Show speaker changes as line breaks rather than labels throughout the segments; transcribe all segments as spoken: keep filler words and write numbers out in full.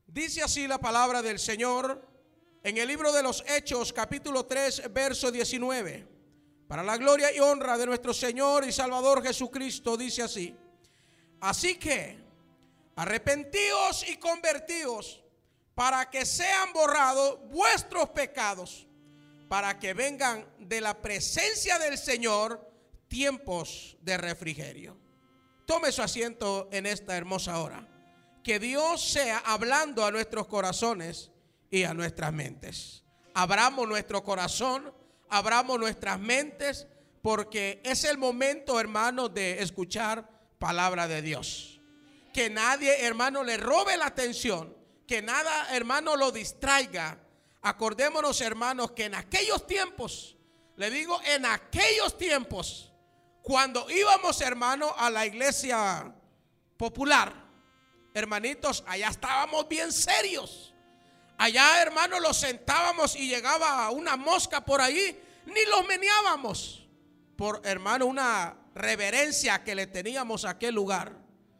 Dice así la palabra del Señor en el libro de los Hechos, capítulo tres, verso diecinueve. Para la gloria y honra de nuestro Señor y Salvador Jesucristo, dice así: así que arrepentíos y convertíos para que sean borrados vuestros pecados, para que vengan de la presencia del Señor tiempos de refrigerio. Tome su asiento en esta hermosa hora. Que Dios sea hablando a nuestros corazones y a nuestras mentes. Abramos nuestro corazón, abramos nuestras mentes, porque es el momento, hermano, de escuchar palabra de Dios. Que nadie, hermano, le robe la atención, que nada, hermano, lo distraiga. Acordémonos, hermanos, que en aquellos tiempos, le digo, en aquellos tiempos, cuando íbamos, hermano, a la iglesia popular, hermanitos, allá estábamos bien serios. Allá, hermano, los sentábamos y llegaba una mosca por ahí, ni los meneábamos, por, hermano, una reverencia que le teníamos a aquel lugar.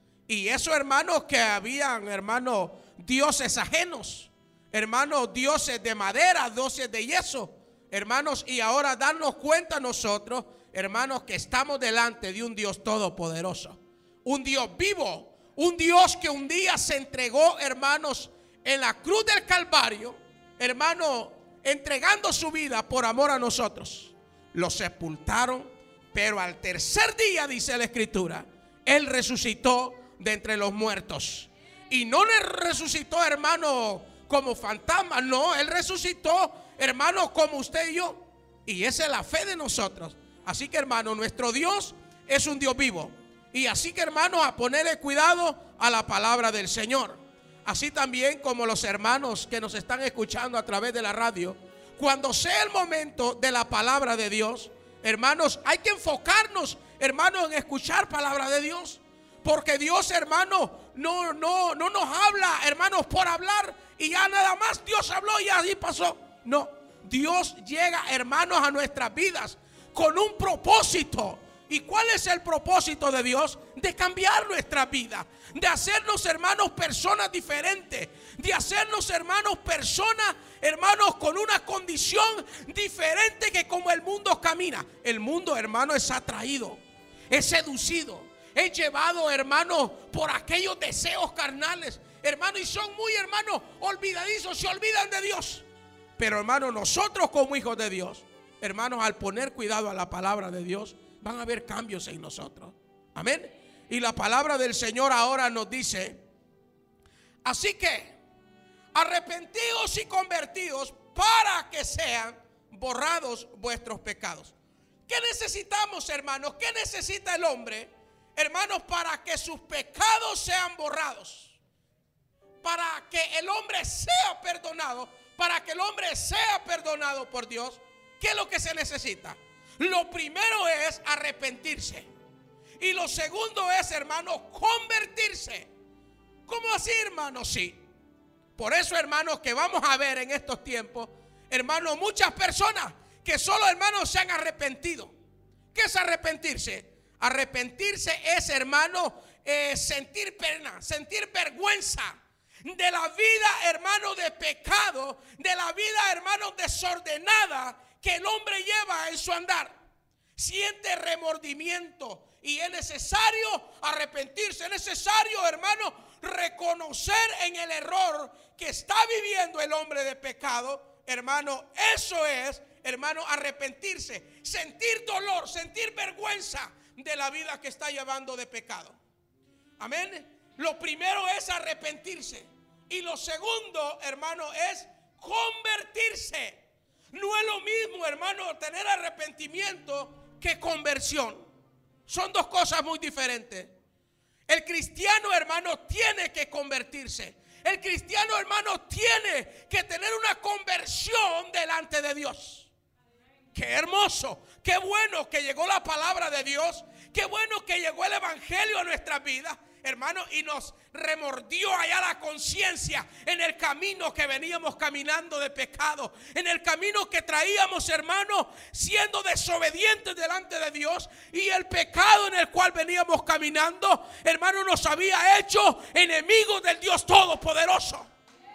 Y eso, hermanos, que habían, hermano, dioses ajenos, hermanos, dioses de madera, dioses de yeso, hermanos, y ahora darnos cuenta nosotros, hermanos, que estamos delante de un Dios todopoderoso, un Dios vivo, un Dios que un día se entregó, hermanos, en la cruz del Calvario, hermano, entregando su vida por amor a nosotros. Lo sepultaron, pero al tercer día, dice la Escritura, Él resucitó de entre los muertos. Y no le resucitó, hermano, como fantasma, no, Él resucitó, hermano, como usted y yo. Y esa es la fe de nosotros. Así que, hermano, nuestro Dios es un Dios vivo. Y así que, hermanos, a ponerle cuidado a la palabra del Señor. Así también como los hermanos que nos están escuchando a través de la radio, cuando sea el momento de la palabra de Dios, hermanos, hay que enfocarnos, hermanos, en escuchar palabra de Dios. Porque Dios, hermano, no, no, no nos habla, hermanos, por hablar y ya nada más Dios habló y así pasó. No, Dios llega, hermanos, a nuestras vidas con un propósito. ¿Y cuál es el propósito de Dios? De cambiar nuestra vida, de hacernos, hermanos, personas diferentes, de hacernos, hermanos, personas, hermanos, con una condición diferente que como el mundo camina. El mundo, hermano, es atraído, es seducido, es llevado, hermano, por aquellos deseos carnales, hermano, y son muy, hermano, olvidadizos, se olvidan de Dios. Pero, hermano, nosotros como hijos de Dios, hermanos, al poner cuidado a la palabra de Dios, van a haber cambios en nosotros. Amén. Y la palabra del Señor ahora nos dice: así que arrepentíos y convertíos para que sean borrados vuestros pecados. ¿Qué necesitamos, hermanos? ¿Qué necesita el hombre, hermanos, para que sus pecados sean borrados? Para que el hombre sea perdonado, para que el hombre sea perdonado por Dios, ¿qué es lo que se necesita? Lo primero es arrepentirse. Y lo segundo es, hermano, convertirse. ¿Cómo así, hermano? Sí. Por eso, hermanos, que vamos a ver en estos tiempos, hermanos, muchas personas que solo, hermanos, se han arrepentido. ¿Qué es arrepentirse? Arrepentirse es, hermano, eh, sentir pena, sentir vergüenza de la vida, hermano, de pecado, de la vida, hermano, desordenada que el hombre lleva en su andar. Siente remordimiento y es necesario arrepentirse, es necesario, hermano, reconocer en el error que está viviendo el hombre de pecado. Hermano, eso es, hermano, arrepentirse, sentir dolor, sentir vergüenza de la vida que está llevando de pecado. Amén. Lo primero es arrepentirse y lo segundo, hermano, es convertirse. No es lo mismo, hermano, tener arrepentimiento que conversión. Son dos cosas muy diferentes. El cristiano, hermano, tiene que convertirse. El cristiano, hermano, tiene que tener una conversión delante de Dios. Qué hermoso, qué bueno que llegó la palabra de Dios. Qué bueno que llegó el evangelio a nuestras vidas, hermano, y nos remordió allá la conciencia en el camino que veníamos caminando de pecado, en el camino que traíamos, hermano, siendo desobedientes delante de Dios, y el pecado en el cual veníamos caminando, hermano, nos había hecho enemigos del Dios Todopoderoso.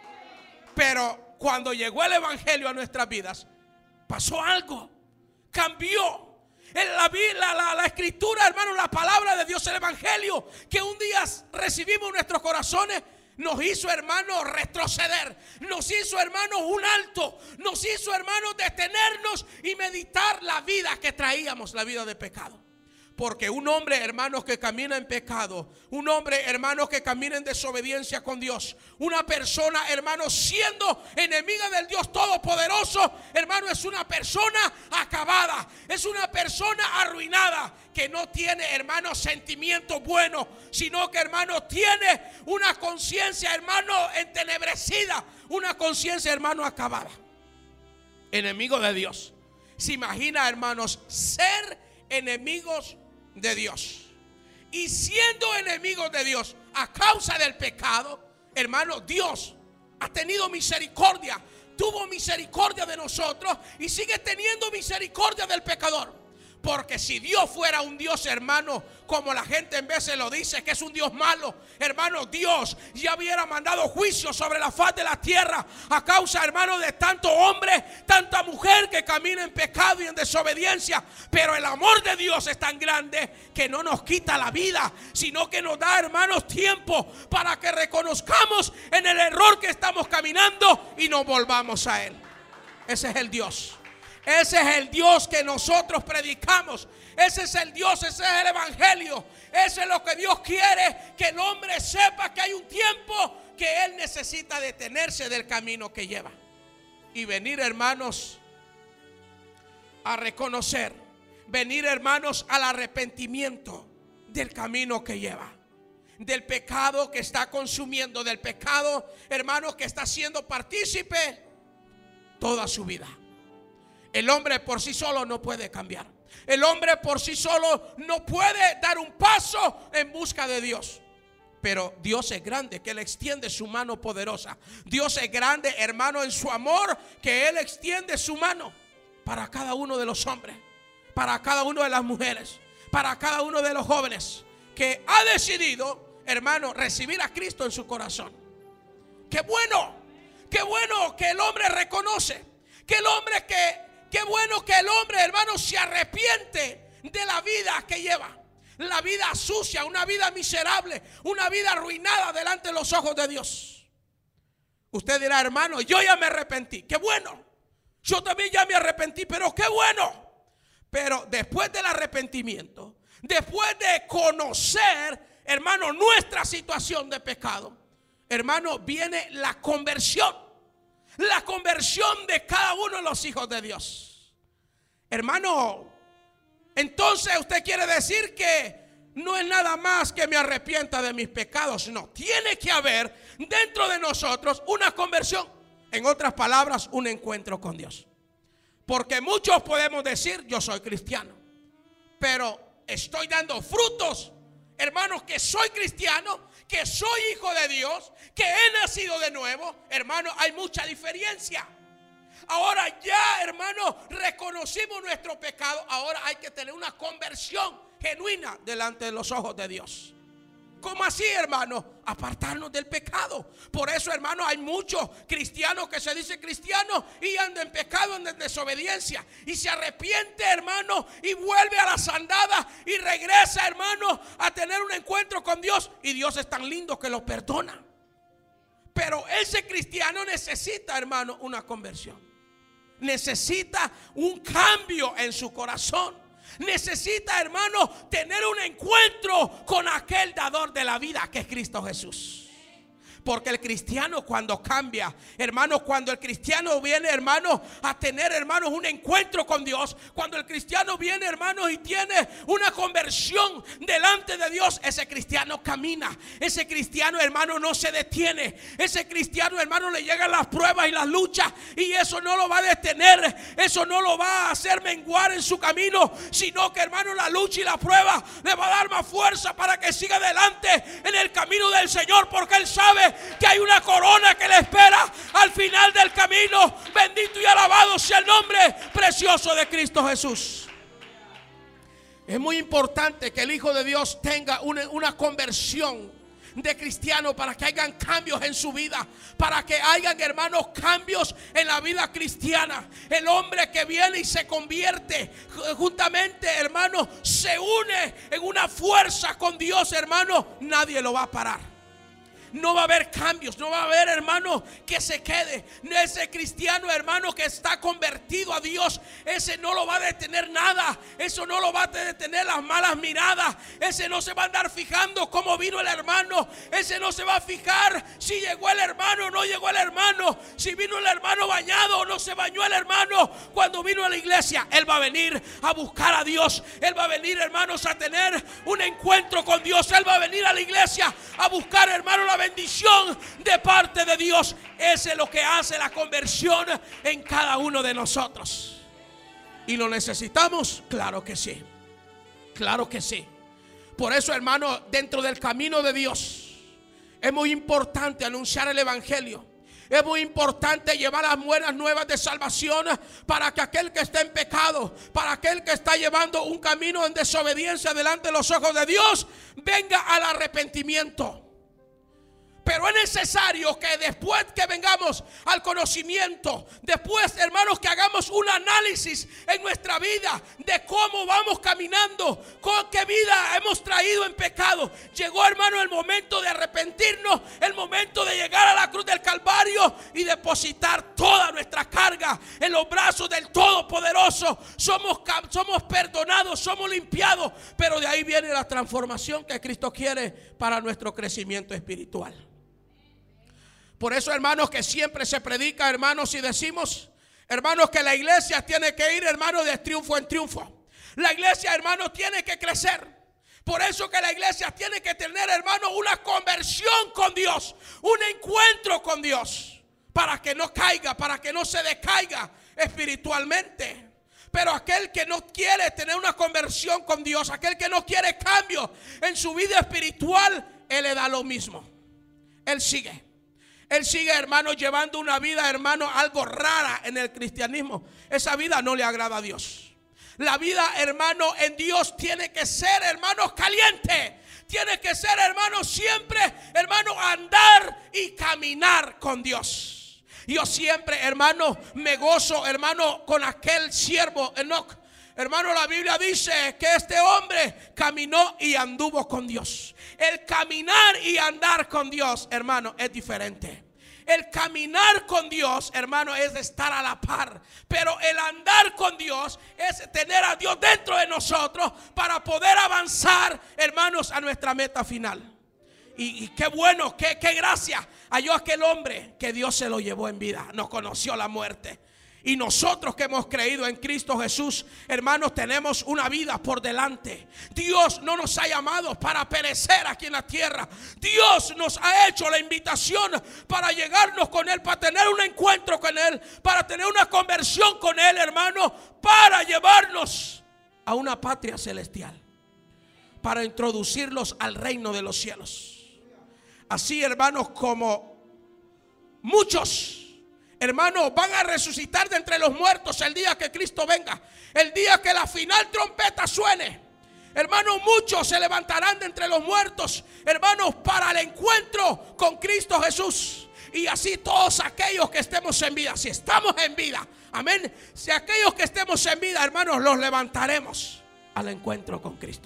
Pero cuando llegó el evangelio a nuestras vidas, pasó algo, cambió. En la, la, la, la escritura, hermano, la palabra de Dios, el evangelio que un día recibimos en nuestros corazones, nos hizo, hermano, retroceder. Nos hizo, hermano, un alto. Nos hizo, hermano, detenernos y meditar la vida que traíamos, la vida de pecado. Porque un hombre, hermanos, que camina en pecado, un hombre, hermanos, que camina en desobediencia con Dios, una persona, hermanos, siendo enemiga del Dios Todopoderoso, hermano, es una persona acabada, es una persona arruinada, que no tiene, hermanos, sentimientos buenos, sino que, hermanos, tiene una conciencia, hermano, entenebrecida, una conciencia, hermano, acabada. Enemigo de Dios. Se imagina, hermanos, ser enemigos de Dios. Y siendo enemigos de Dios a causa del pecado, hermano, Dios ha tenido misericordia. Tuvo misericordia de nosotros y sigue teniendo misericordia del pecador. Porque si Dios fuera un Dios, hermano, como la gente en veces lo dice, que es un Dios malo, hermano, Dios ya hubiera mandado juicio sobre la faz de la tierra a causa, hermano, de tanto hombre, tanta mujer que camina en pecado y en desobediencia. Pero el amor de Dios es tan grande que no nos quita la vida, sino que nos da, hermanos, tiempo para que reconozcamos en el error que estamos caminando y nos volvamos a Él. Ese es el Dios. Ese es el Dios que nosotros predicamos. Ese es el Dios, ese es el evangelio. Ese es lo que Dios quiere, que el hombre sepa que hay un tiempo que él necesita detenerse del camino que lleva y venir, hermanos, a reconocer, venir, hermanos, al arrepentimiento del camino que lleva, del pecado que está consumiendo, del pecado, hermanos, que está siendo partícipe toda su vida. El hombre por sí solo no puede cambiar. El hombre por sí solo no puede dar un paso en busca de Dios. Pero Dios es grande, que Él extiende su mano poderosa. Dios es grande, hermano, en su amor, que Él extiende su mano para cada uno de los hombres, para cada una de las mujeres, para cada uno de los jóvenes que ha decidido, hermano, recibir a Cristo en su corazón. Qué bueno, qué bueno que el hombre reconoce, que el hombre que Qué bueno que el hombre, hermano, se arrepiente de la vida que lleva. La vida sucia, una vida miserable, una vida arruinada delante de los ojos de Dios. Usted dirá, hermano, yo ya me arrepentí. Qué bueno. Yo también ya me arrepentí, pero qué bueno. Pero después del arrepentimiento, después de conocer, hermano, nuestra situación de pecado, hermano, viene la conversión. La conversión de cada uno de los hijos de Dios. Hermano, entonces usted quiere decir que no es nada más que me arrepienta de mis pecados. No, tiene que haber dentro de nosotros una conversión. En otras palabras, un encuentro con Dios. Porque muchos podemos decir, yo soy cristiano, pero estoy dando frutos, hermanos, que soy cristiano, que soy hijo de Dios, que he nacido de nuevo. Hermano, hay mucha diferencia. Ahora ya, hermano, reconocimos nuestro pecado. Ahora hay que tener una conversión genuina delante de los ojos de Dios. ¿Cómo así, hermano? Apartarnos del pecado. Por eso, hermano, hay muchos cristianos que se dicen cristianos y andan en pecado, andan en desobediencia, y se arrepiente, hermano, y vuelve a las andadas y regresa, hermano, a tener un encuentro con Dios. Y Dios es tan lindo que lo perdona. Pero ese cristiano necesita, hermano, una conversión. Necesita un cambio en su corazón. Necesita, hermano, tener un encuentro con aquel dador de la vida que es Cristo Jesús. Porque el cristiano cuando cambia, hermano, cuando el cristiano viene, hermano, a tener, hermanos, un encuentro con Dios, cuando el cristiano viene, hermanos, y tiene una conversión delante de Dios, ese cristiano camina. Ese cristiano, hermano, no se detiene. Ese cristiano, hermano, le llegan las pruebas y las luchas, y eso no lo va a detener. Eso no lo va a hacer menguar en su camino, sino que, hermano, la lucha y la prueba le va a dar más fuerza para que siga adelante en el camino del Señor, porque Él sabe que hay una corona que le espera al final del camino. Bendito y alabado sea el nombre precioso de Cristo Jesús. Es muy importante que el Hijo de Dios tenga una, una conversión de cristianos, para que hayan cambios en su vida, para que hayan, hermanos, cambios en la vida cristiana. El hombre que viene y se convierte juntamente, hermanos, se une en una fuerza con Dios, hermanos, nadie lo va a parar. No va a haber cambios, no va a haber, hermano, que se quede. Ese cristiano, hermano, que está convertido a Dios, ese no lo va a detener nada. Eso no lo va a detener las malas miradas. Ese no se va a andar fijando cómo vino el hermano. Ese no se va a fijar si llegó el hermano o no llegó el hermano, si vino el hermano bañado o no se bañó el hermano. Cuando vino a la iglesia, él va a venir a buscar a Dios. Él va a venir, hermanos, a tener un encuentro con Dios. Él va a venir a la iglesia a buscar, hermano, la bendición de parte de Dios. Ese es lo que hace la conversión en cada uno de nosotros. ¿Y lo necesitamos? Claro que sí. Claro que sí. Por eso, hermano, dentro del camino de Dios es muy importante anunciar el evangelio. Es muy importante llevar las buenas nuevas de salvación para que aquel que está en pecado, para aquel que está llevando un camino en desobediencia delante de los ojos de Dios, venga al arrepentimiento. Pero es necesario que después que vengamos al conocimiento, después, hermanos, que hagamos un análisis en nuestra vida de cómo vamos caminando, con qué vida hemos traído en pecado. Llegó, hermano, el momento de arrepentirnos, el momento de llegar a la cruz del Calvario y depositar toda nuestra carga en los brazos del Todopoderoso. Somos, somos perdonados, somos limpiados, pero de ahí viene la transformación que Cristo quiere para nuestro crecimiento espiritual. Por eso, hermanos, que siempre se predica, hermanos, y decimos, hermanos, que la iglesia tiene que ir, hermanos, de triunfo en triunfo. La iglesia, hermanos, tiene que crecer. Por eso que la iglesia tiene que tener, hermanos, una conversión con Dios, un encuentro con Dios, para que no caiga, para que no se decaiga espiritualmente. Pero aquel que no quiere tener una conversión con Dios, aquel que no quiere cambio en su vida espiritual, él le da lo mismo. Él sigue. Él sigue, hermano, llevando una vida, hermano, algo rara en el cristianismo. Esa vida no le agrada a Dios. La vida, hermano, en Dios tiene que ser, hermano, caliente. Tiene que ser, hermano, siempre, hermano, andar y caminar con Dios. Yo siempre, hermano, me gozo, hermano, con aquel siervo Enoc. Hermano, la Biblia dice que este hombre caminó y anduvo con Dios. El caminar y andar con Dios, hermano, es diferente. El caminar con Dios, hermano, es estar a la par. Pero el andar con Dios es tener a Dios dentro de nosotros para poder avanzar, hermanos, a nuestra meta final. Y, y qué bueno, qué, qué gracia halló aquel hombre que Dios se lo llevó en vida. No conoció la muerte. Y nosotros que hemos creído en Cristo Jesús, hermanos, tenemos una vida por delante. Dios no nos ha llamado para perecer aquí en la tierra. Dios nos ha hecho la invitación para llegarnos con Él, para tener un encuentro con Él, para tener una conversión con Él, hermano, para llevarnos a una patria celestial, para introducirlos al reino de los cielos. Así, hermanos, como muchos, hermanos, van a resucitar de entre los muertos el día que Cristo venga, el día que la final trompeta suene. Hermanos, muchos se levantarán de entre los muertos, hermanos, para el encuentro con Cristo Jesús. Y así todos aquellos que estemos en vida, si estamos en vida, amén, si aquellos que estemos en vida, hermanos, los levantaremos al encuentro con Cristo.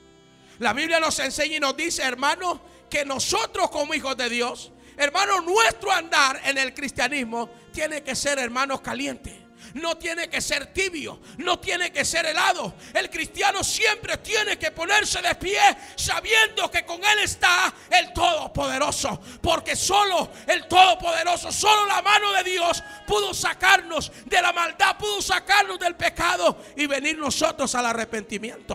La Biblia nos enseña y nos dice, hermanos, que nosotros como hijos de Dios, hermanos, nuestro andar en el cristianismo tiene que ser, hermanos, caliente. No tiene que ser tibio, no tiene que ser helado. El cristiano siempre tiene que ponerse de pie sabiendo que con Él está el Todopoderoso. Porque solo el Todopoderoso, solo la mano de Dios pudo sacarnos de la maldad, pudo sacarnos del pecado y venir nosotros al arrepentimiento.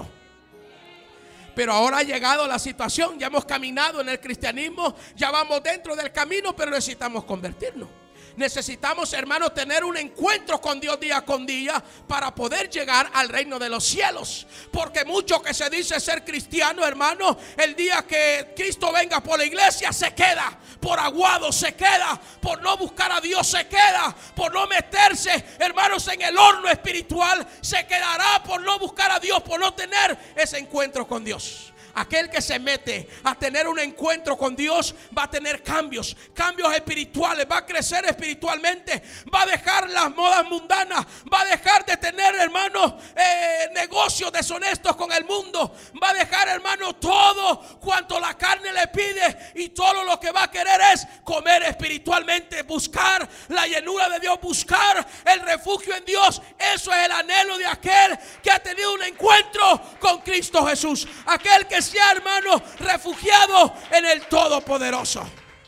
Pero ahora ha llegado la situación, ya hemos caminado en el cristianismo, ya vamos dentro del camino, pero necesitamos convertirnos. Necesitamos, hermanos, tener un encuentro con Dios día con día para poder llegar al reino de los cielos. Porque mucho que se dice ser cristiano, hermano, el día que Cristo venga por la iglesia se queda, por aguado se queda, por no buscar a Dios se queda, por no meterse, hermanos, en el horno espiritual se quedará, por no buscar a Dios, por no tener ese encuentro con Dios. Aquel que se mete a tener un encuentro con Dios va a tener cambios, cambios espirituales, va a crecer espiritualmente, va a dejar las modas mundanas, va a dejar de tener, hermanos, eh, negocios deshonestos con el mundo, va a dejar, hermanos, todo cuanto la carne le pide, y todo lo que va a querer es comer espiritualmente, buscar la llenura de Dios, buscar el refugio en Dios. Eso es el anhelo de aquel que ha tenido un encuentro con Cristo Jesús, aquel que sea, hermano, refugiado en el Todopoderoso.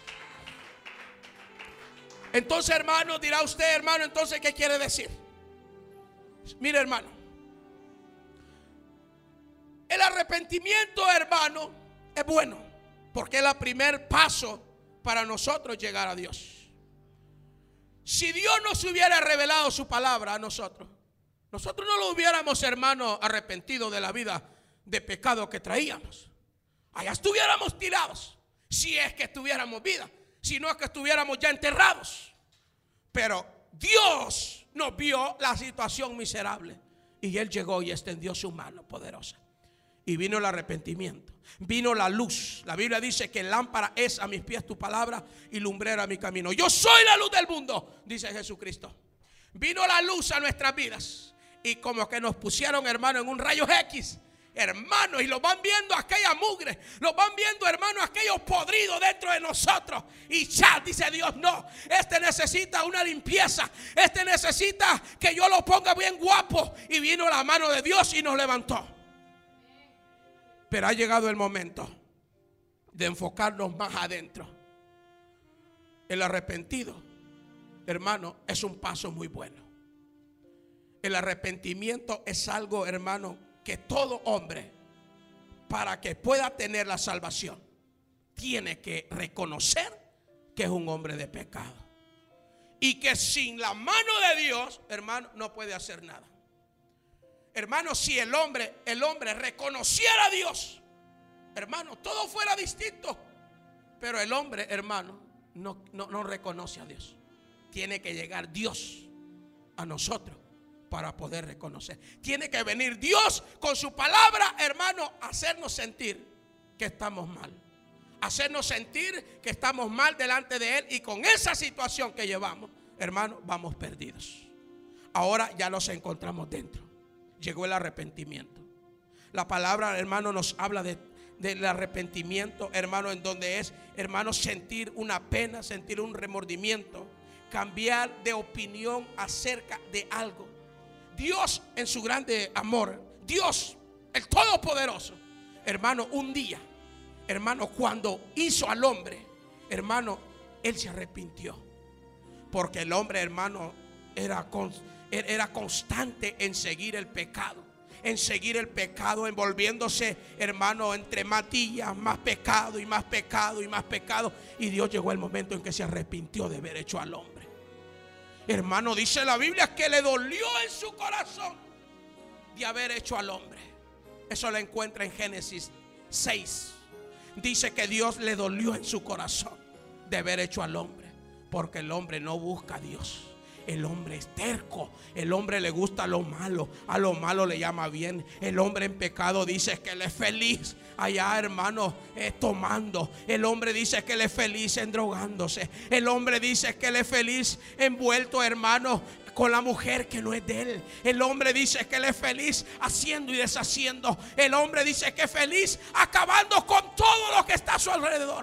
Entonces, hermano, dirá usted, hermano, entonces, ¿qué quiere decir? Mire, hermano, el arrepentimiento, hermano, es bueno, porque es el primer paso para nosotros llegar a Dios. Si Dios nos hubiera revelado su palabra a nosotros, nosotros no lo hubiéramos, hermano, arrepentido de la vida de pecado que traíamos. Allá estuviéramos tirados, si es que tuviéramos vida, si no es que estuviéramos ya enterrados. Pero Dios nos vio la situación miserable, y Él llegó y extendió su mano poderosa, y vino el arrepentimiento, vino la luz. La Biblia dice que lámpara es a mis pies tu palabra y lumbrera a mi camino. Yo soy la luz del mundo, dice Jesucristo. Vino la luz a nuestras vidas, y como que nos pusieron, hermano, en un rayo X, hermano, y lo van viendo aquella mugre, lo van viendo, hermano, aquello podrido dentro de nosotros. Y ya dice Dios, no, este necesita una limpieza, este necesita que yo lo ponga bien guapo. Y vino la mano de Dios y nos levantó. Pero ha llegado el momento de enfocarnos más adentro. El arrepentido, hermano, es un paso muy bueno. El arrepentimiento es algo, hermano, que todo hombre, para que pueda tener la salvación, tiene que reconocer que es un hombre de pecado, y que sin la mano de Dios, hermano, no puede hacer nada. Hermano, si el hombre, el hombre reconociera a Dios, hermano, todo fuera distinto. Pero el hombre, hermano, no, no, no reconoce a Dios. Tiene que llegar Dios a nosotros para poder reconocer. Tiene que venir Dios con su palabra, hermano, a hacernos sentir que estamos mal, hacernos sentir que estamos mal delante de Él, y con esa situación que llevamos, hermano, vamos perdidos. Ahora ya nos encontramos dentro. Llegó el arrepentimiento. La palabra, hermano, nos habla de, del arrepentimiento, hermano, en donde es, hermano, sentir una pena, sentir un remordimiento, cambiar de opinión acerca de algo. Dios, en su grande amor, Dios, el Todopoderoso, hermano, un día, hermano, cuando hizo al hombre, hermano, Él se arrepintió. Porque el hombre, hermano, era, era constante en seguir el pecado, en seguir el pecado, envolviéndose, hermano, entre matillas, más pecado y más pecado y más pecado. Y Dios llegó el momento en que se arrepintió de haber hecho al hombre. Hermano, dice la Biblia que le dolió en su corazón de haber hecho al hombre. Eso lo encuentra en Génesis seis. Dice que Dios le dolió en su corazón de haber hecho al hombre, porque el hombre no busca a Dios. El hombre es terco, el hombre le gusta lo malo, a lo malo le llama bien. El hombre en pecado dice que él es feliz allá, hermano, eh, tomando. El hombre dice que él es feliz en drogándose. El hombre dice que él es feliz envuelto, hermano, con la mujer que no es de él. El hombre dice que él es feliz haciendo y deshaciendo. El hombre dice que es feliz acabando con todo lo que está a su alrededor.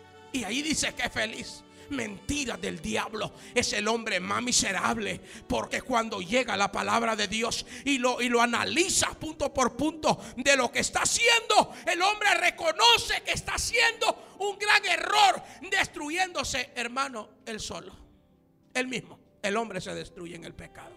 Y ahí dice que es feliz. Mentira del diablo. Es el hombre más miserable, porque cuando llega la palabra de Dios y lo, y lo analiza punto por punto de lo que está haciendo, el hombre reconoce que está haciendo un gran error, destruyéndose, hermano, él solo, él mismo. El hombre se destruye en el pecado.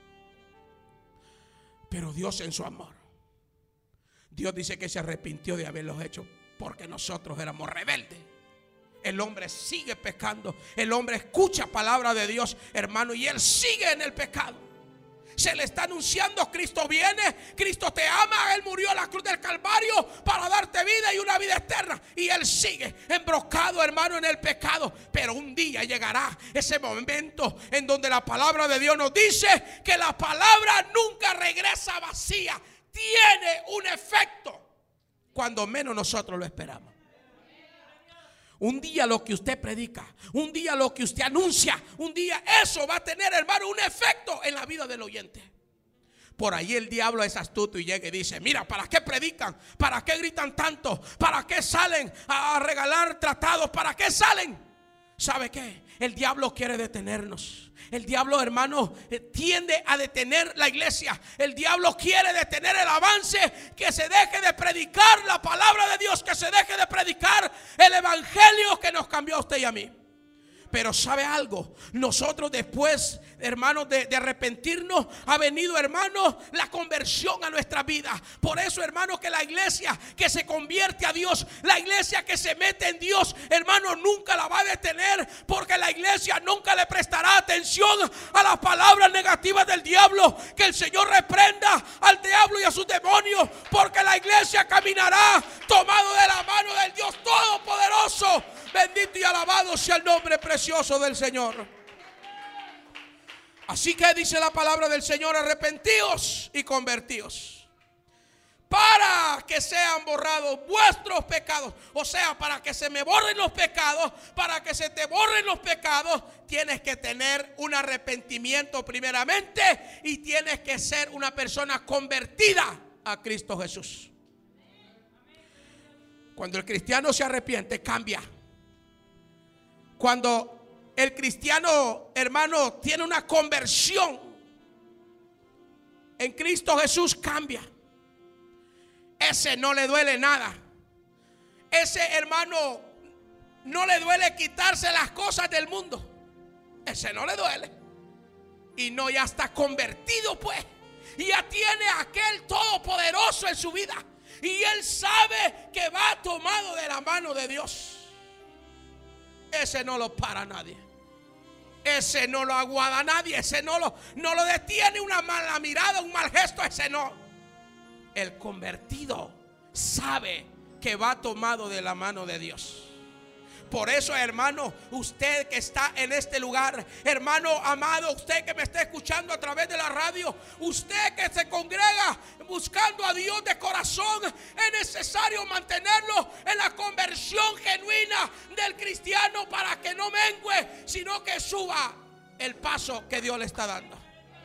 Pero Dios, en su amor, Dios dice que se arrepintió de haberlos hecho, porque nosotros éramos rebeldes. El hombre sigue pecando. El hombre escucha palabra de Dios, hermano, y él sigue en el pecado. Se le está anunciando: Cristo viene, Cristo te ama, Él murió en la cruz del Calvario para darte vida y una vida eterna. Y él sigue embrocado, hermano, en el pecado. Pero un día llegará ese momento en donde la palabra de Dios nos dice que la palabra nunca regresa vacía. Tiene un efecto. cuando menos nosotros lo esperamos. Un día lo que usted predica, un día lo que usted anuncia, un día eso va a tener, hermano, un efecto en la vida del oyente. Por ahí el diablo es astuto y llega y dice: mira, ¿para qué predican? ¿Para qué gritan tanto? ¿Para qué salen a regalar tratados? ¿Para qué salen? ¿Sabe qué? El diablo quiere detenernos. El diablo, hermano, tiende a detener la iglesia. El diablo quiere detener el avance, que se deje de predicar la palabra de Dios, que se deje de predicar el evangelio que nos cambió a usted y a mí. Pero ¿sabe algo? Nosotros después, hermanos, de, de arrepentirnos, ha venido, hermanos, la conversión a nuestra vida. Por eso, hermanos, que la iglesia que se convierte a Dios, la iglesia que se mete en Dios, hermanos, nunca la va a detener, porque la iglesia nunca le prestará atención a las palabras negativas del diablo. Que el Señor reprenda al diablo y a sus demonios, porque la iglesia caminará tomado de la mano del Dios Todopoderoso. Bendito y alabado sea el nombre precioso del Señor. Así que dice la palabra del Señor: arrepentíos y convertíos, para que sean borrados vuestros pecados. O sea, para que se me borren los pecados, para que se te borren los pecados, tienes que tener un arrepentimiento primeramente, y tienes que ser una persona convertida a Cristo Jesús. Cuando el cristiano se arrepiente, cambia. Cuando el cristiano, hermano, tiene una conversión en Cristo Jesús, cambia. Ese no le duele nada. Ese, hermano, no le duele quitarse las cosas del mundo. Ese no le duele. Y no, ya está convertido, pues. Y ya tiene a aquel todopoderoso en su vida. Y él sabe que va tomado de la mano de Dios. Ese no lo para nadie. Ese no lo aguada nadie. Ese no lo, no lo detiene una mala mirada, un mal gesto. Ese no. El convertido sabe que va tomado de la mano de Dios. Por eso, hermano, usted que está en este lugar, hermano amado, usted que me está escuchando a través de la radio, usted que se congrega buscando a Dios de corazón, es necesario mantenerlo en la conversión genuina del cristiano, para que no mengue, sino que suba el paso que Dios le está dando.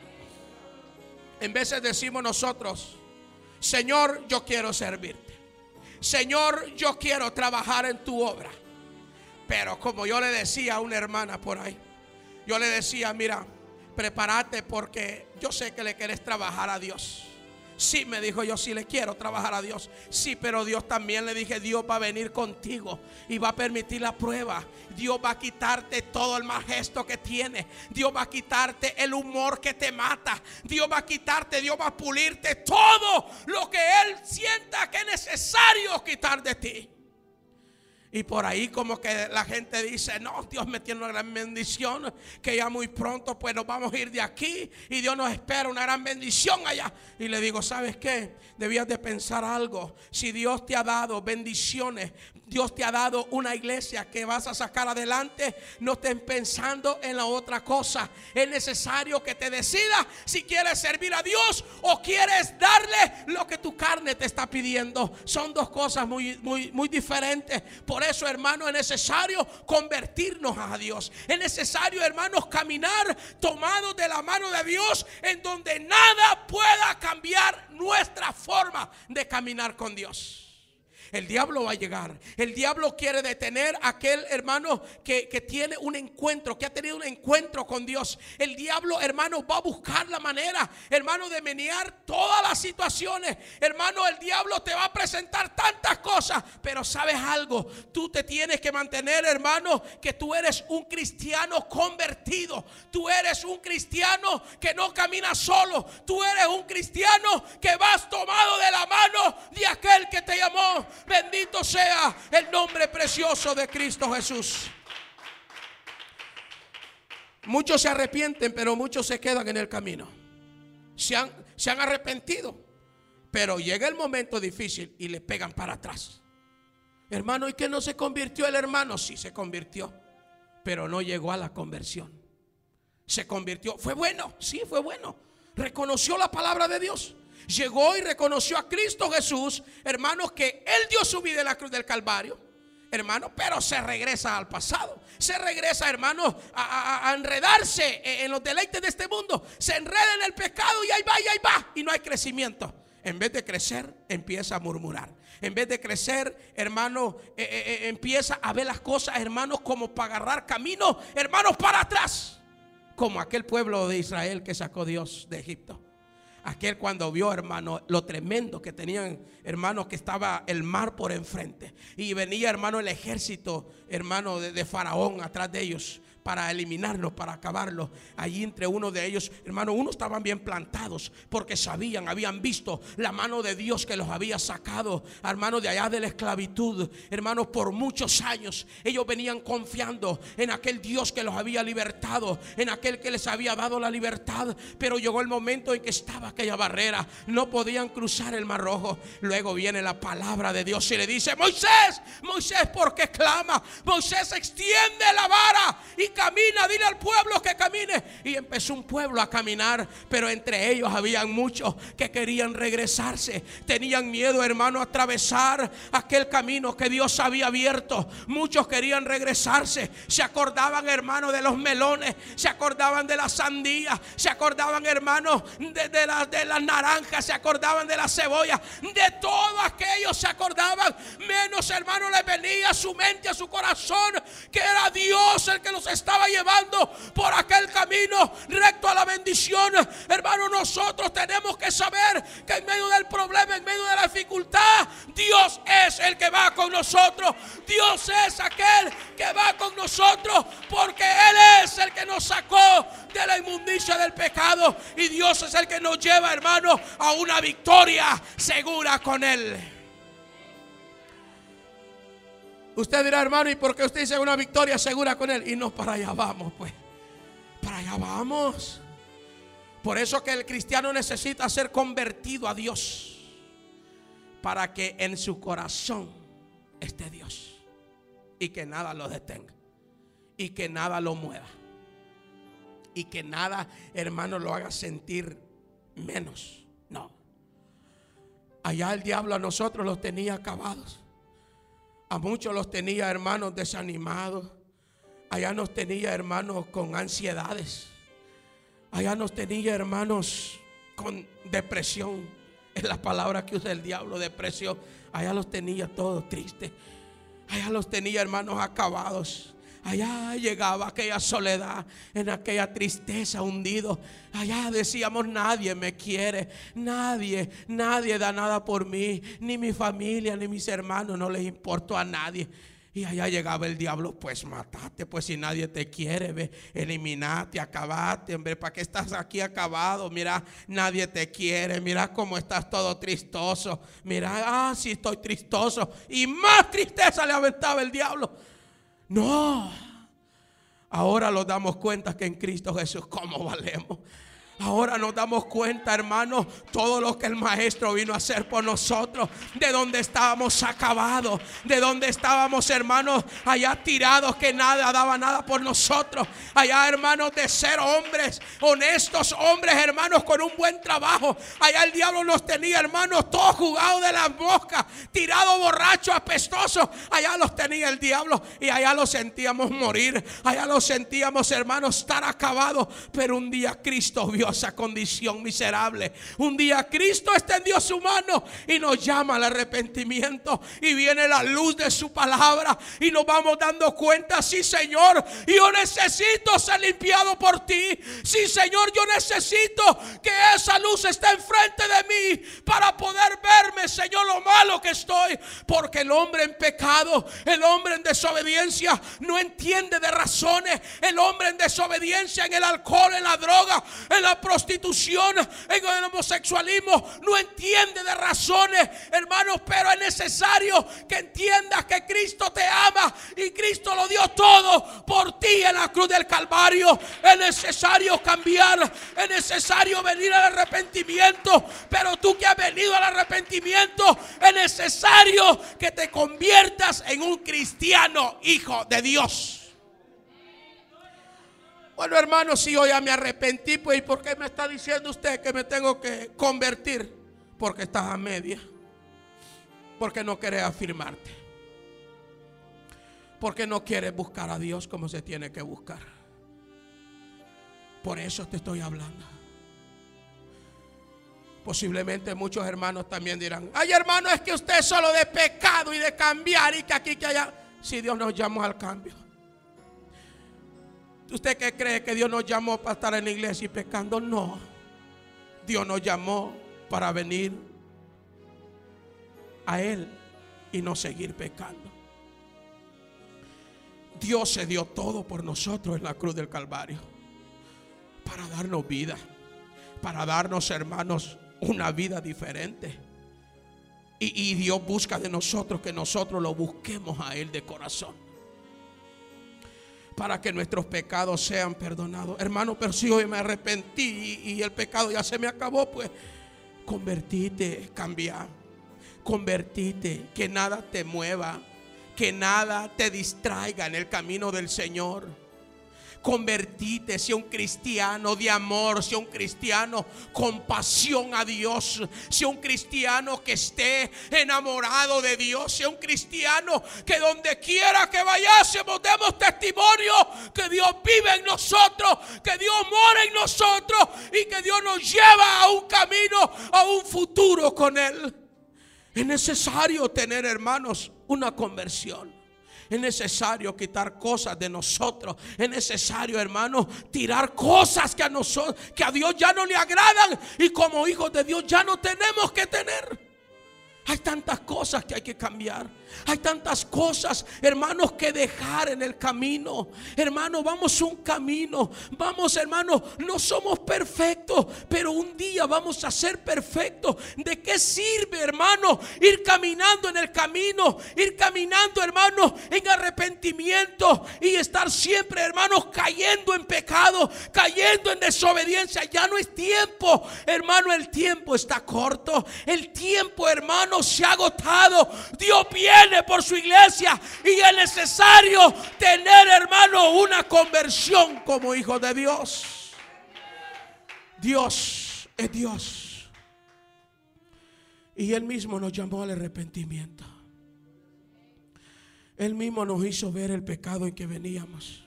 En veces decimos nosotros: Señor, yo quiero servirte. Señor, yo quiero trabajar en tu obra. Pero como yo le decía a una hermana por ahí, yo le decía: mira, prepárate, porque yo sé que le quieres trabajar a Dios. Sí, me dijo, yo sí le quiero trabajar a Dios. Sí, pero Dios también, le dije, Dios va a venir contigo y va a permitir la prueba. Dios va a quitarte todo el mal gesto que tienes. Dios va a quitarte el humor que te mata. Dios va a quitarte, Dios va a pulirte todo lo que Él sienta que es necesario quitar de ti. Y por ahí como que la gente dice: no, Dios me tiene una gran bendición, que ya muy pronto pues nos vamos a ir de aquí y Dios nos espera una gran bendición allá. Y le digo: ¿sabes qué? Debías de pensar algo. Si Dios te ha dado bendiciones, Dios te ha dado una iglesia que vas a sacar adelante, no estés pensando en la otra cosa. Es necesario que te decidas si quieres servir a Dios o quieres darle lo que tu carne te está pidiendo. Son dos cosas muy, muy, muy diferentes. Por eso, hermano, es necesario convertirnos a Dios. Es necesario, hermanos, caminar tomados de la mano de Dios, en donde nada pueda cambiar nuestra forma de caminar con Dios. El diablo va a llegar. El diablo quiere detener a aquel hermano que, que tiene un encuentro, que ha tenido un encuentro con Dios. El diablo, hermano, va a buscar la manera, hermano, de menear todas las situaciones. Hermano, el diablo te va a presentar tantas cosas, pero ¿sabes algo? Tú te tienes que mantener, hermano, que tú eres un cristiano convertido. Tú eres un cristiano que no camina solo. Tú eres un cristiano que vas tomado de la mano de aquel que te llamó. Bendito sea el nombre precioso de Cristo Jesús. Muchos se arrepienten, pero muchos se quedan en el camino. Se han, se han arrepentido, pero llega el momento difícil y le pegan para atrás. Hermano, ¿y que no se convirtió el hermano? Sí, se convirtió, pero no llegó a la conversión. Se convirtió, fue bueno, sí, fue bueno. Reconoció la palabra de Dios. llegó y reconoció a Cristo Jesús, hermanos, que Él dio su vida en la cruz del Calvario, hermanos, pero se regresa al pasado. Se regresa, hermanos, a, a, a enredarse en los deleites de este mundo. Se enreda en el pecado y ahí va, y ahí va, y no hay crecimiento. En vez de crecer, empieza a murmurar. En vez de crecer, hermano, eh, eh, empieza a ver las cosas, hermanos, como para agarrar camino, hermanos, para atrás. Como aquel pueblo de Israel que sacó Dios de Egipto. Aquel cuando vio, hermano, lo tremendo que tenían, hermano, que estaba el mar por enfrente. Y venía, hermano, el ejército, hermano, de, de Faraón atrás de ellos, para eliminarlos, para acabarlos. Allí entre uno de ellos, hermano, unos estaban bien plantados, porque sabían, habían visto la mano de Dios que los había sacado, hermano, de allá de la esclavitud. Hermanos, por muchos años ellos venían confiando en aquel Dios que los había libertado, en aquel que les había dado la libertad. Pero llegó el momento en que estaba aquella barrera, no podían cruzar el mar rojo. Luego viene la palabra de Dios y le dice: Moisés, Moisés, ¿por qué clama? Moisés, extiende la vara y camina, dile al pueblo que camine. Y empezó un pueblo a caminar, pero entre ellos habían muchos que querían regresarse. Tenían miedo, hermano, a atravesar aquel camino que Dios había abierto. Muchos querían regresarse. Se acordaban, hermano, de los melones, se acordaban de las sandías, se acordaban, hermano, de, de, la, de las naranjas, se acordaban de las cebollas, de todo aquello se acordaban. Menos, hermano, les venía a su mente, a su corazón, que era Dios el que los estaba llevando por aquel camino recto a la bendición. Hermano, nosotros tenemos que saber que en medio del problema, en medio de la dificultad, Dios es el que va con nosotros. Dios es aquel que va con nosotros, porque Él es el que nos sacó de la inmundicia del pecado, y Dios es el que nos lleva, hermano, a una victoria segura con Él. Usted dirá: hermano, ¿y por qué usted dice una victoria segura con Él? Y no, para allá vamos, pues. Para allá vamos. Por eso que el cristiano necesita ser convertido a Dios, para que en su corazón esté Dios, y que nada lo detenga, y que nada lo mueva, y que nada, hermano, lo haga sentir menos. No. Allá el diablo a nosotros los tenía acabados. A muchos los tenía, hermanos, desanimados. Allá nos tenía, hermanos, con ansiedades. Allá nos tenía, hermanos, con depresión. Es la palabra que usa el diablo, depresión. Allá los tenía todos tristes. Allá los tenía, hermanos, acabados. Allá llegaba aquella soledad, en aquella tristeza, hundido. Allá decíamos: nadie me quiere, nadie, nadie da nada por mí, ni mi familia, ni mis hermanos, no les importo a nadie. Y allá llegaba el diablo: pues matate, pues si nadie te quiere, ve, eliminate, acabate, hombre, ¿para qué estás aquí acabado? Mira, nadie te quiere, mira cómo estás todo tristoso, mira, ah, sí estoy tristoso. Y más tristeza le aventaba el diablo. No, ahora nos damos cuenta que en Cristo Jesús, ¿cómo valemos? Ahora nos damos cuenta, hermanos, todo lo que el Maestro vino a hacer por nosotros. De donde estábamos acabados, de donde estábamos, hermanos, allá tirados, que nada daba nada por nosotros. Allá, hermanos, de ser hombres honestos, hombres, hermanos, con un buen trabajo. Allá el diablo nos tenía, hermanos, todos jugados de las moscas, tirados, borrachos, apestosos. Allá los tenía el diablo, y allá los sentíamos morir. Allá los sentíamos, hermanos, estar acabados. Pero un día Cristo vio esa condición miserable. Un día Cristo extendió su mano y nos llama al arrepentimiento, y viene la luz de su palabra, y nos vamos dando cuenta: sí, Señor, yo necesito ser limpiado por ti. Sí, Señor, yo necesito que esa luz esté enfrente de mí para poder verme, Señor, lo malo que estoy. Porque el hombre en pecado, el hombre en desobediencia, no entiende de razones. El hombre en desobediencia, en el alcohol, en la droga, en la prostitución, en el homosexualismo, no entiende de razones, hermanos. Pero es necesario que entiendas que Cristo te ama, y Cristo lo dio todo por ti en la cruz del Calvario. Es necesario cambiar, es necesario venir al arrepentimiento. Pero tú que has venido al arrepentimiento, es necesario que te conviertas en un cristiano, hijo de Dios. Bueno, hermanos, si yo ya me arrepentí, pues ¿y por qué me está diciendo usted que me tengo que convertir? Porque estás a media. Porque no quieres afirmarte. Porque no quieres buscar a Dios como se tiene que buscar. Por eso te estoy hablando. Posiblemente muchos hermanos también dirán: ay, hermano, es que usted es solo de pecado y de cambiar y que aquí, que allá. Si Dios nos llamó al cambio. ¿Usted qué cree? ¿Que Dios nos llamó para estar en la iglesia y pecando? No. Dios nos llamó para venir a Él y no seguir pecando. Dios se dio todo por nosotros en la cruz del Calvario, para darnos vida, para darnos, hermanos, una vida diferente. Y, y Dios busca de nosotros que nosotros lo busquemos a Él de corazón, para que nuestros pecados sean perdonados. Hermano, pero si hoy me arrepentí y, y el pecado ya se me acabó, pues convertite, cambia, convertite, que nada te mueva, que nada te distraiga en el camino del Señor. Convertite, sea un cristiano de amor, sea un cristiano con pasión a Dios, sea un cristiano que esté enamorado de Dios, sea un cristiano que donde quiera que vayásemos demos testimonio que Dios vive en nosotros, que Dios mora en nosotros y que Dios nos lleva a un camino, a un futuro con Él. Es necesario tener, hermanos, una conversión. Es necesario quitar cosas de nosotros. Es necesario, hermanos, tirar cosas que a nosotros, que a Dios ya no le agradan, y como hijos de Dios ya no tenemos que tener. Hay tantas cosas que hay que cambiar. Hay tantas cosas, hermanos, que dejar en el camino. Hermanos, vamos un camino. Vamos, hermanos, no somos perfectos, pero un día vamos a ser perfectos. ¿De qué sirve, hermanos, ir caminando en el camino? Ir caminando, hermanos, en arrepentimiento y estar siempre, hermanos, cayendo en pecado, cayendo en desobediencia. Ya no es tiempo, hermano, el tiempo está corto. El tiempo, hermanos, se ha agotado. Dios viene por su iglesia y es necesario tener, hermano, una conversión como hijo de Dios. Dios es Dios y Él mismo nos llamó al arrepentimiento. Él mismo nos hizo ver el pecado en que veníamos.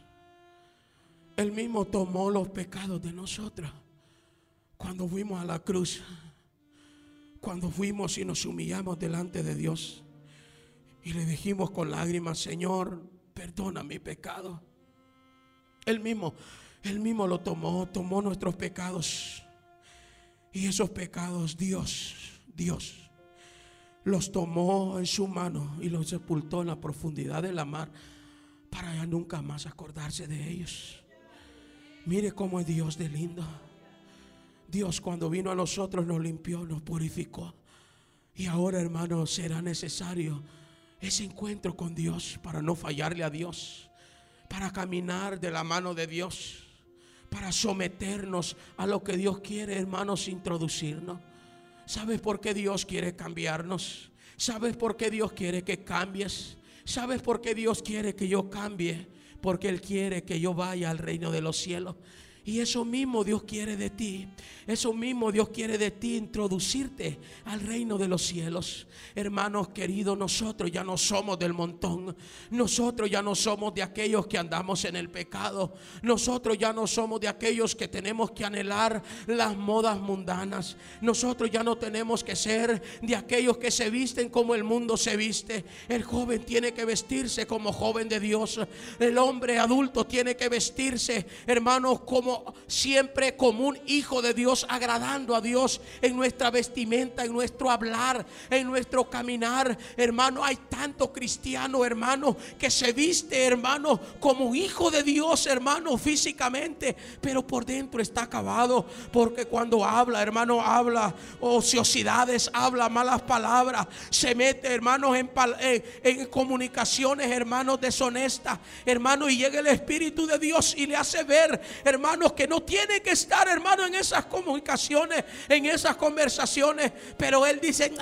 Él mismo tomó los pecados de nosotros cuando fuimos a la cruz, cuando fuimos y nos humillamos delante de Dios y le dijimos con lágrimas: Señor, perdona mi pecado. Él mismo, Él mismo lo tomó, tomó nuestros pecados. Y esos pecados Dios, Dios los tomó en su mano y los sepultó en la profundidad de la mar, para ya nunca más acordarse de ellos. Mire cómo es Dios de lindo. Dios, cuando vino a nosotros, nos limpió, nos purificó. Y ahora, hermanos, será necesario ese encuentro con Dios para no fallarle a Dios, para caminar de la mano de Dios, para someternos a lo que Dios quiere, hermanos, introducirnos. ¿Sabes por qué Dios quiere cambiarnos? ¿Sabes por qué Dios quiere que cambies? ¿Sabes por qué Dios quiere que yo cambie? Porque Él quiere que yo vaya al reino de los cielos. Y eso mismo Dios quiere de ti. Eso mismo Dios quiere de ti, introducirte al reino de los cielos. Hermanos queridos, nosotros ya no somos del montón. Nosotros ya no somos de aquellos que andamos en el pecado. Nosotros ya no somos de aquellos que tenemos que anhelar las modas mundanas. Nosotros ya no tenemos que ser de aquellos que se visten como el mundo se viste. El joven tiene que vestirse como joven de Dios. El hombre adulto tiene que vestirse, hermanos, como siempre como un hijo de Dios, agradando a Dios en nuestra vestimenta, en nuestro hablar, en nuestro caminar. Hermano, hay tanto cristiano, hermano, que se viste, hermano, como hijo de Dios, hermano, físicamente, pero por dentro está acabado, porque cuando habla, hermano, habla ociosidades, habla malas palabras, se mete, hermanos, en, en, en comunicaciones, hermanos, deshonestas, hermano, y llega el Espíritu de Dios y le hace ver, hermano, que no tiene que estar, hermano, en esas comunicaciones, en esas conversaciones, pero él dice: ah,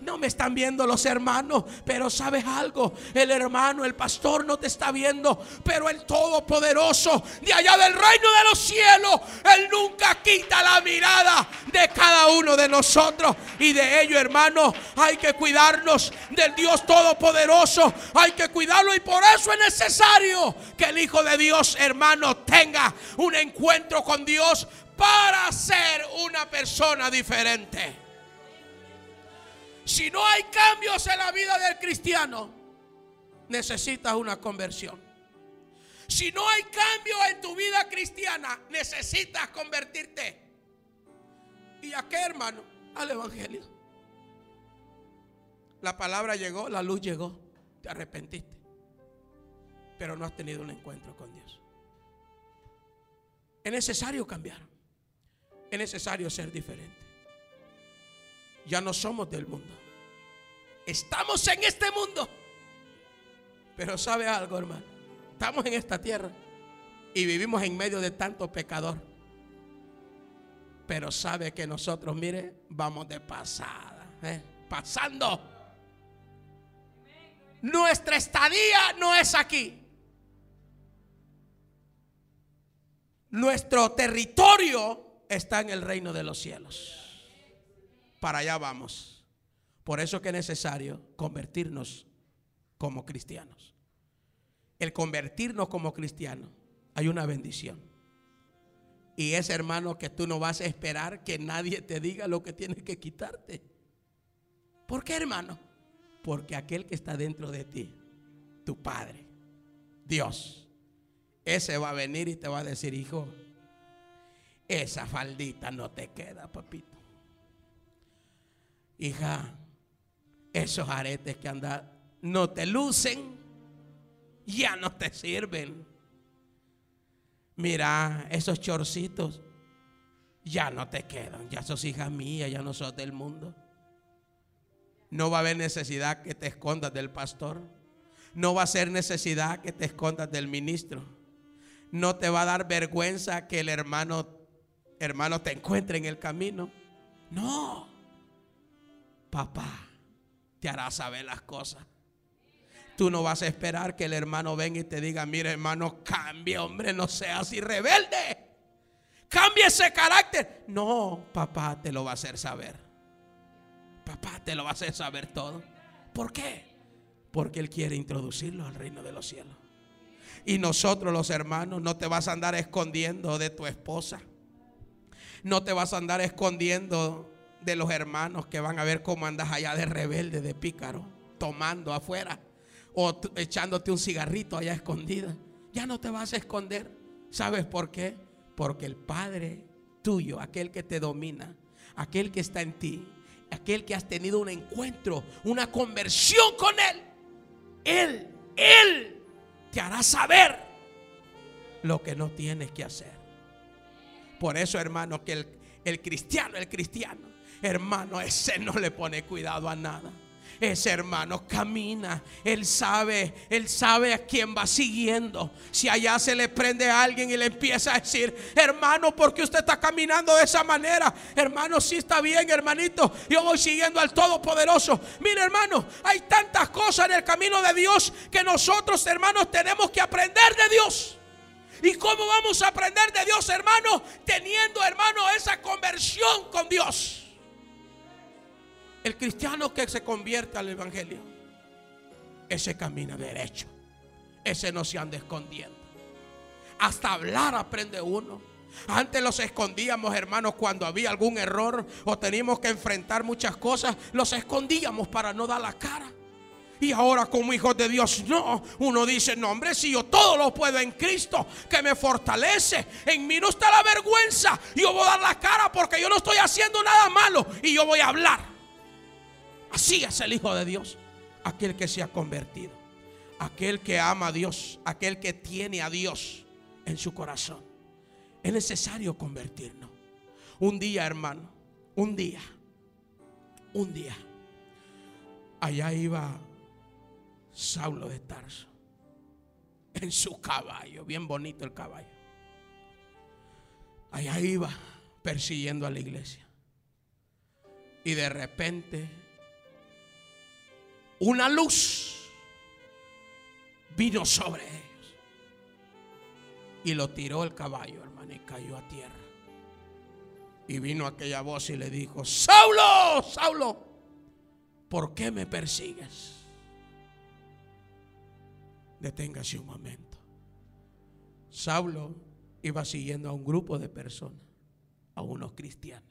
No me están viendo los hermanos, pero ¿sabes algo? El hermano, el pastor no te está viendo, pero el Todopoderoso de allá del reino de los cielos, Él nunca quita la mirada de cada uno de nosotros. Y de ello, hermano, hay que cuidarnos del Dios Todopoderoso. Hay que cuidarlo, y por eso es necesario que el Hijo de Dios, hermano, tenga un encuentro con Dios para ser una persona diferente. Si no hay cambios en la vida del cristiano, necesitas una conversión. Si no hay cambio en tu vida cristiana, necesitas convertirte. ¿Y a qué, hermano? Al evangelio. La palabra llegó, la luz llegó, te arrepentiste, pero no has tenido un encuentro con Dios. Es necesario cambiar. Es necesario ser diferente. Ya no somos del mundo. Estamos en este mundo. Pero ¿sabe algo, hermano? Estamos en esta tierra y vivimos en medio de tanto pecador. Pero sabe que nosotros, mire, vamos de pasada, ¿eh? Pasando. Nuestra estadía no es aquí. Nuestro territorio está en el reino de los cielos. Para allá vamos. Por eso que es necesario convertirnos como cristianos. El convertirnos como cristianos, hay una bendición. Y es, hermano, que tú no vas a esperar que nadie te diga lo que tienes que quitarte. ¿Por qué, hermano? Porque aquel que está dentro de ti, tu Padre, Dios, ese va a venir y te va a decir: hijo, esa faldita no te queda, papito. Hija, esos aretes que andas no te lucen, ya no te sirven. Mira, esos chorcitos ya no te quedan, ya sos hija mía, ya no sos del mundo. No va a haber necesidad que te escondas del pastor. No va a ser necesidad que te escondas del ministro. No te va a dar vergüenza que el hermano, hermano te encuentre en el camino. No. Papá te hará saber las cosas. Tú no vas a esperar que el hermano venga y te diga: mira, hermano, cambie, hombre, no seas así rebelde. Cambie ese carácter. No, papá te lo va a hacer saber. Papá te lo va a hacer saber todo. ¿Por qué? Porque Él quiere introducirlo al reino de los cielos. Y nosotros, los hermanos, no te vas a andar escondiendo de tu esposa. No te vas a andar escondiendo de los hermanos que van a ver cómo andas allá de rebelde, de pícaro, tomando afuera o t- echándote un cigarrito allá escondida. Ya no te vas a esconder. ¿Sabes por qué? Porque el Padre tuyo, aquel que te domina, aquel que está en ti, aquel que has tenido un encuentro, una conversión con Él, Él, Él te hará saber lo que no tienes que hacer. Por eso, hermano, que el, el cristiano, el cristiano, hermano, ese no le pone cuidado a nada. Ese hermano camina, él sabe, él sabe a quién va siguiendo. Si allá se le prende a alguien y le empieza a decir: hermano, ¿por qué usted está caminando de esa manera? Hermano, sí está bien, hermanito, yo voy siguiendo al Todopoderoso. Mire, hermano, hay tantas cosas en el camino de Dios que nosotros, hermanos, tenemos que aprender de Dios. ¿Y cómo vamos a aprender de Dios, hermano? Teniendo, hermano, esa conversión con Dios. El cristiano que se convierte al evangelio, ese camina derecho, ese no se anda escondiendo. Hasta hablar aprende uno. Antes los escondíamos, hermanos, cuando había algún error o teníamos que enfrentar muchas cosas, los escondíamos para no dar la cara. Y ahora, como hijos de Dios, no. Uno dice: no, hombre, si yo todo lo puedo en Cristo que me fortalece, en mí no está la vergüenza. Yo voy a dar la cara porque yo no estoy haciendo nada malo y yo voy a hablar. Así es el Hijo de Dios, aquel que se ha convertido, aquel que ama a Dios, aquel que tiene a Dios en su corazón. Es necesario convertirnos. Un día, hermano, un día, un día, allá iba Saulo de Tarso en su caballo, bien bonito el caballo. Allá iba persiguiendo a la iglesia. Y de repente una luz vino sobre ellos y lo tiró el caballo, hermano, y cayó a tierra. Y vino aquella voz y le dijo: Saulo, Saulo, ¿por qué me persigues? Deténgase un momento. Saulo iba siguiendo a un grupo de personas, a unos cristianos.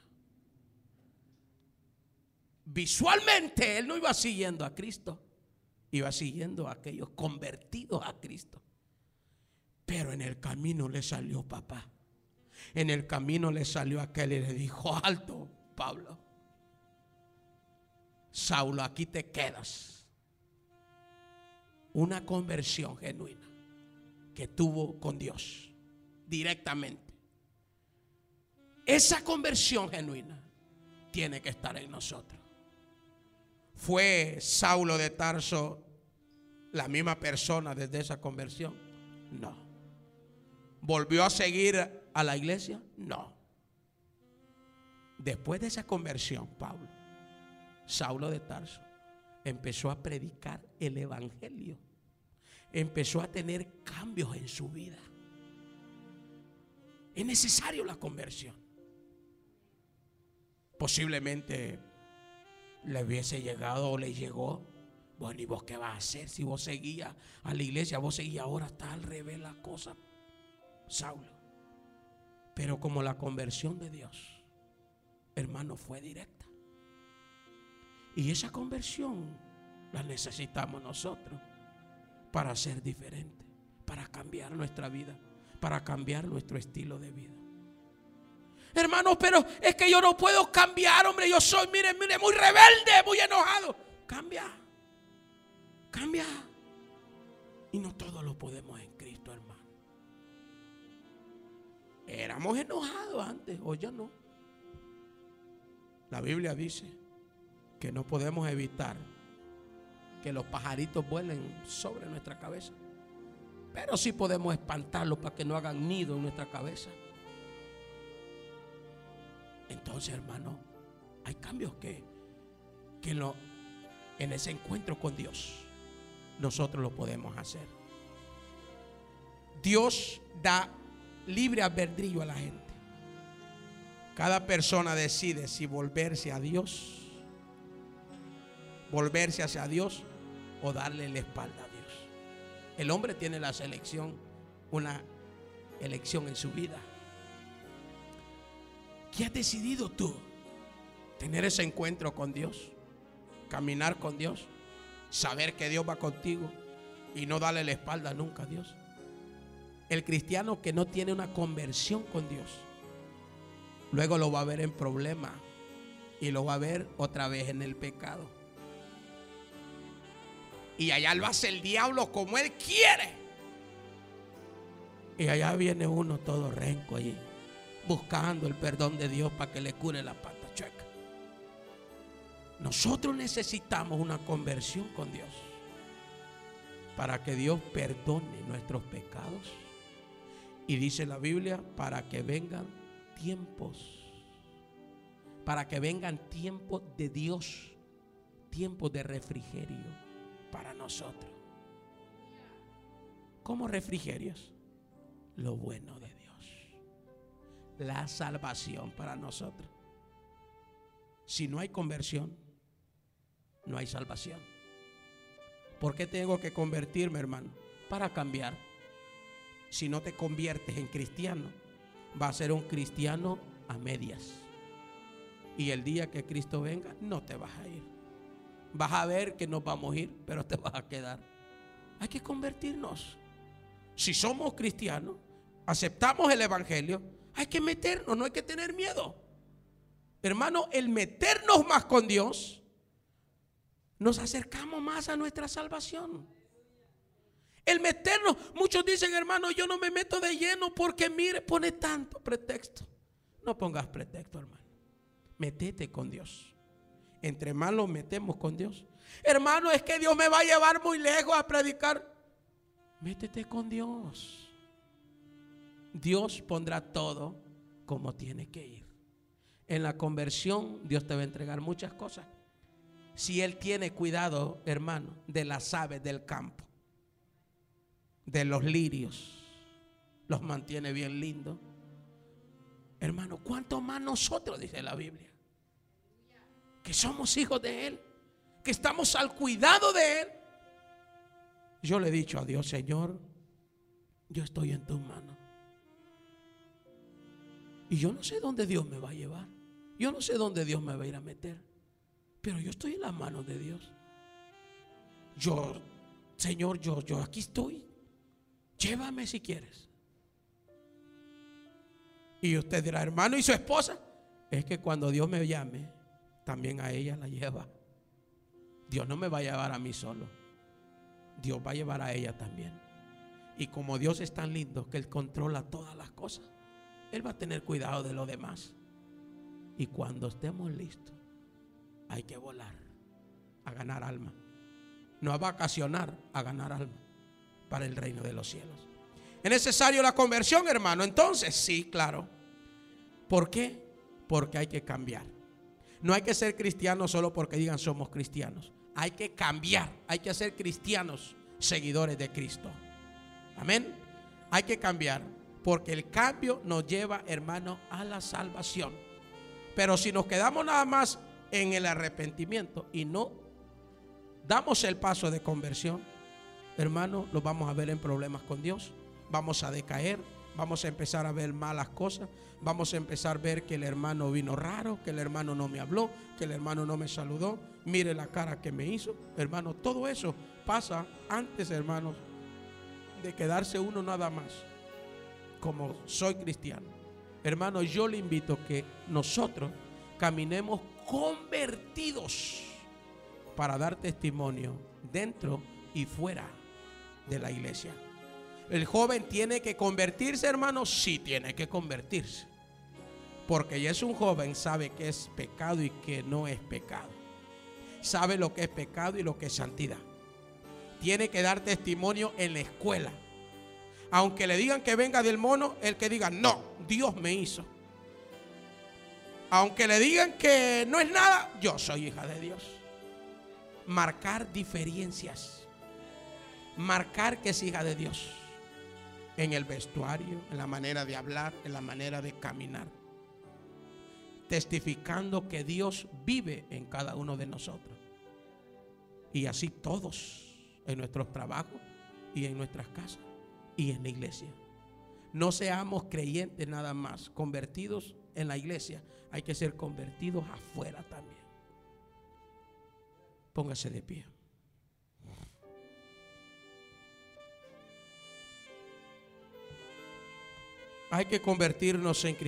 Visualmente él no iba siguiendo a Cristo, iba siguiendo a aquellos convertidos a Cristo. Pero en el camino le salió papá. En el camino le salió aquel y le dijo: alto, Pablo, Saulo, aquí te quedas. Una conversión genuina que tuvo con Dios directamente. Esa conversión genuina tiene que estar en nosotros. ¿Fue Saulo de Tarso la misma persona desde esa conversión? No. ¿Volvió a seguir a la iglesia? No. Después de esa conversión, Pablo, Saulo de Tarso, empezó a predicar el evangelio. Empezó a tener cambios en su vida. Es necesario la conversión. Posiblemente le hubiese llegado o le llegó: bueno, ¿y vos qué vas a hacer si vos seguías a la iglesia? Vos seguías, ahora está al revés la cosa, Saulo. Pero como la conversión de Dios, hermano, fue directa. Y esa conversión la necesitamos nosotros para ser diferentes, para cambiar nuestra vida, para cambiar nuestro estilo de vida. Hermanos, pero es que yo no puedo cambiar, hombre. Yo soy, mire, mire, muy rebelde, muy enojado. Cambia, cambia. Y no todo lo podemos en Cristo, hermano. Éramos enojados antes, hoy ya no. La Biblia dice que no podemos evitar que los pajaritos vuelen sobre nuestra cabeza, pero sí podemos espantarlos para que no hagan nido en nuestra cabeza. Entonces, hermano, hay cambios que, que lo, en ese encuentro con Dios nosotros lo podemos hacer. Dios da libre albedrío a la gente. Cada persona decide si volverse a Dios, volverse hacia Dios o darle la espalda a Dios. El hombre tiene la selección, una elección en su vida. ¿Qué has decidido tú? Tener ese encuentro con Dios, caminar con Dios, saber que Dios va contigo y no darle la espalda nunca a Dios. El cristiano que no tiene una conversión con Dios, luego lo va a ver en problemas y lo va a ver otra vez en el pecado. Y allá lo hace el diablo como él quiere. Y allá viene uno todo renco allí, buscando el perdón de Dios para que le cure la pata chueca. Nosotros necesitamos una conversión con Dios para que Dios perdone nuestros pecados. Y dice la Biblia, para que vengan tiempos, para que vengan tiempos de Dios, tiempos de refrigerio para nosotros. ¿Cómo refrigerios? Lo bueno de Dios, la salvación para nosotros. Si no hay conversión, no hay salvación. ¿Por qué tengo que convertirme, hermano? Para cambiar. Si no te conviertes en cristiano, vas a ser un cristiano a medias. Y el día que Cristo venga, no te vas a ir. Vas a ver que nos vamos a ir, pero te vas a quedar. Hay que convertirnos. Si somos cristianos, aceptamos el evangelio, hay que meternos, no hay que tener miedo. Hermano, el meternos más con Dios, nos acercamos más a nuestra salvación. El meternos, muchos dicen, hermano, yo no me meto de lleno porque mire, pone tanto pretexto. No pongas pretexto, hermano. Métete con Dios. Entre más nos metemos con Dios, hermano, es que Dios me va a llevar muy lejos a predicar. Métete con Dios. Dios pondrá todo como tiene que ir. En la conversión, Dios te va a entregar muchas cosas. si Él tiene cuidado, hermano, de las aves del campo, de los lirios, los mantiene bien lindos, hermano, ¿cuánto más nosotros, dice la Biblia, que somos hijos de Él, que estamos al cuidado de Él? Yo le he dicho a Dios: Señor, yo estoy en tus manos. Y yo no sé dónde Dios me va a llevar. Yo no sé dónde Dios me va a ir a meter. Pero yo estoy en las manos de Dios. Yo, Señor, yo, yo aquí estoy. Llévame si quieres. Y usted dirá: hermano, ¿y su esposa? Es que cuando Dios me llame, también a ella la lleva. Dios no me va a llevar a mí solo. Dios va a llevar a ella también. Y como Dios es tan lindo que Él controla todas las cosas, Él va a tener cuidado de lo demás. Y cuando estemos listos, hay que volar a ganar alma. No a vacacionar, a ganar alma para el reino de los cielos. ¿Es necesario la conversión, hermano? Entonces, sí, claro. ¿Por qué? Porque hay que cambiar. No hay que ser cristiano solo porque digan somos cristianos. Hay que cambiar, hay que ser cristianos, seguidores de Cristo. Amén. Hay que cambiar, porque el cambio nos lleva, hermano, a la salvación. Pero si nos quedamos nada más en el arrepentimiento y no damos el paso de conversión, hermano, los vamos a ver en problemas con Dios. Vamos a decaer, vamos a empezar a ver malas cosas, vamos a empezar a ver que el hermano vino raro, que el hermano no me habló, que el hermano no me saludó, mire la cara que me hizo. Hermano, todo eso pasa antes, hermanos, de quedarse uno nada más como soy cristiano. Hermano, yo le invito a que nosotros caminemos convertidos para dar testimonio dentro y fuera de la iglesia. El joven tiene que convertirse, hermano, sí tiene que convertirse, porque ya es un joven, sabe que es pecado y que no es pecado, sabe lo que es pecado y lo que es santidad. Tiene que dar testimonio en la escuela. Aunque le digan que venga del mono, el que diga no, Dios me hizo. Aunque le digan que no es nada, yo soy hija de Dios. Marcar diferencias, marcar que es hija de Dios, en el vestuario, en la manera de hablar, en la manera de caminar, testificando que Dios vive en cada uno de nosotros. Y así todos, en nuestros trabajos y en nuestras casas y en la iglesia. No seamos creyentes nada más, convertidos en la iglesia, hay que ser convertidos afuera también. Póngase de pie. Hay que convertirnos en cristianos.